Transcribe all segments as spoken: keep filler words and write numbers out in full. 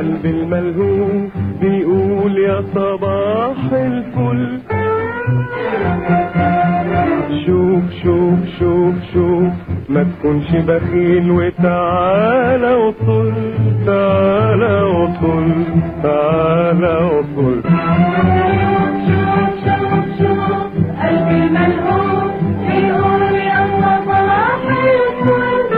قلبي الملهوف بيقول يا صباح الفل. شوف شوف شوف شوف ما تكونش بخيل وتعالى وطل، تعالى وطل، تعالى وطل. شوف شوف شوف قلبي الملهوف بيقول يا صباح الفل.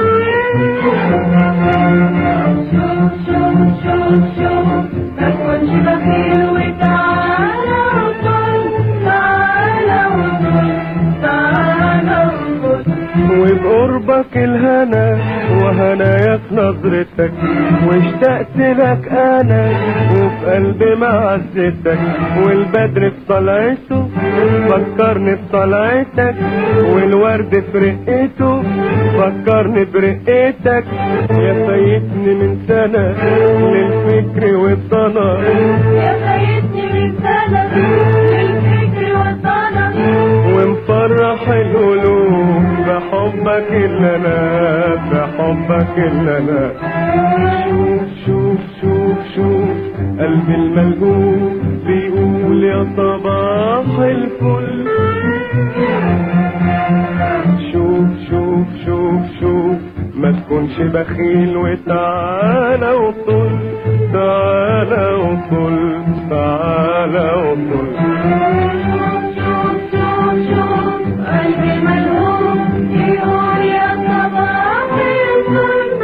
شوف شوف شوف شوف ما تكونش بخيل وتعالى وطل، تعالى وطل، تعالى وطل. وبقربك الهنا وهنايا في نظرتك، واشتقت لك انا وفي قلبي معزتك، والبدر في طلعته فكرني بطلعتك، والورد في رقته فكرني برقتك. يا فايتني من سنة للفكر والضنا، يا فايتني من سنة للفكر والضنا، ومفرح القلوب بحبك اللي انا، بحبك اللي انا. شوف شوف شوف شوف قلبي الملهوف بيقول يا صباح الفل. شوف شوف شوف شوف ما تكونش بخيل وتعالى وطل، تعالى وطل، تعالى وطل. شوف شوف شوف قلبي ملهوف بيقول يا صباح الفل.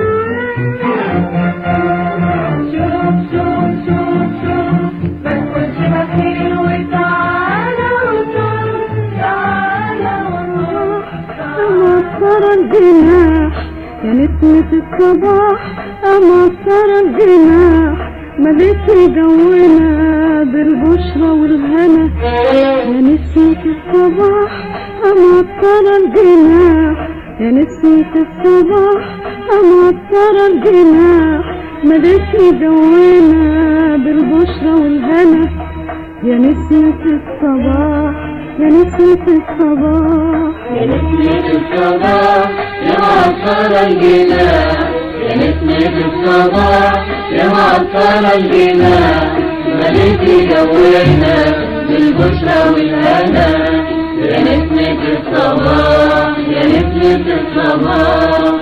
شوف شوف شوف شوف ما تكونش بخيل وتعالى وطل، تعالى وطل، أمطر الجناح يا نسمة الصباح، أمطر الجناح مليتي جونا بالبشرى والهنا. يا نسمة الصباح أمطر الجناح، يا نسمة الصباح أمطر الجناح مليتي جونا بالبشرى والهنا. يا نسمة الصباح، يا نسمة الصباح، يا نسمة الصباح يا معطر الجناح، يا نسمة الصباح يا معطر الجناح مليتي جونا بالبشرى والهنا. يا نسمة الصباح، يا نسمة الصباح.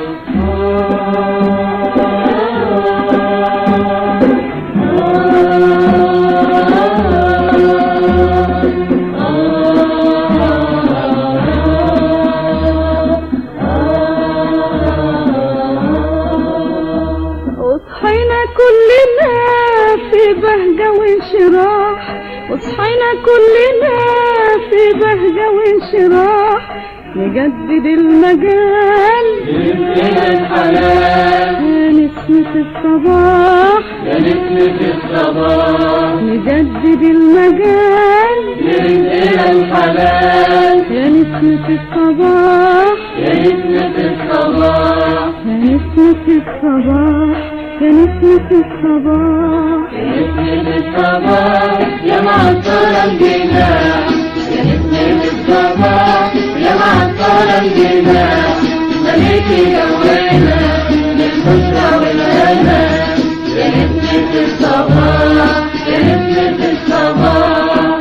وصحينا كلنا في بهجة وانشراح، وصحينا كلنا في بهجة وانشراح، نجدد المجال يا الحلال، يا نسمة الصباح، يا نسمة الصباح. نجدد المجال يا الحلال، يا نسمة الصباح، يا نسمة الصباح. يا نسمة الصباح، يا نسمة الصباح. يا نسمة الصباح يا معطر الجناح، يا نسمة الصباح يا معطر الجناح مليتي جونا بالبشرى والهنا. يا نسمة الصباح، يا نسمة الصباح.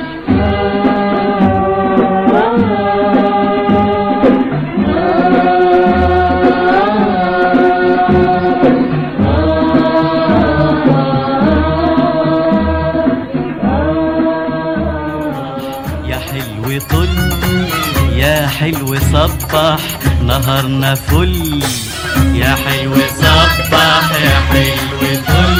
طل يا حلو صبح نهارنا فل، يا حلو صبح يا حلو طل.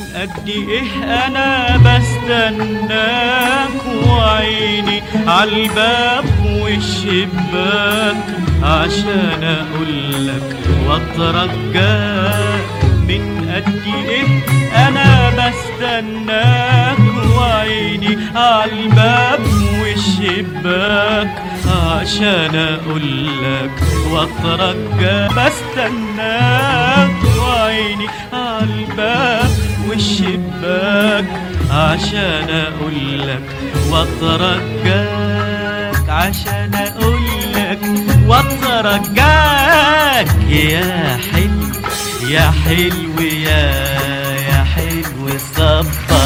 قد ايه انا بستناك وعيني عالباب والشباك عشان اقولك واترجاك. من قد ايه انا بستناك وعيني عالباب والشباك عشان اقولك واترجاك. بستناك وعيني عالباب والشباك عشان اقولك واترجاك عشان اقولك واترجاك. يا حلو يا حلو يا يا حلو صباح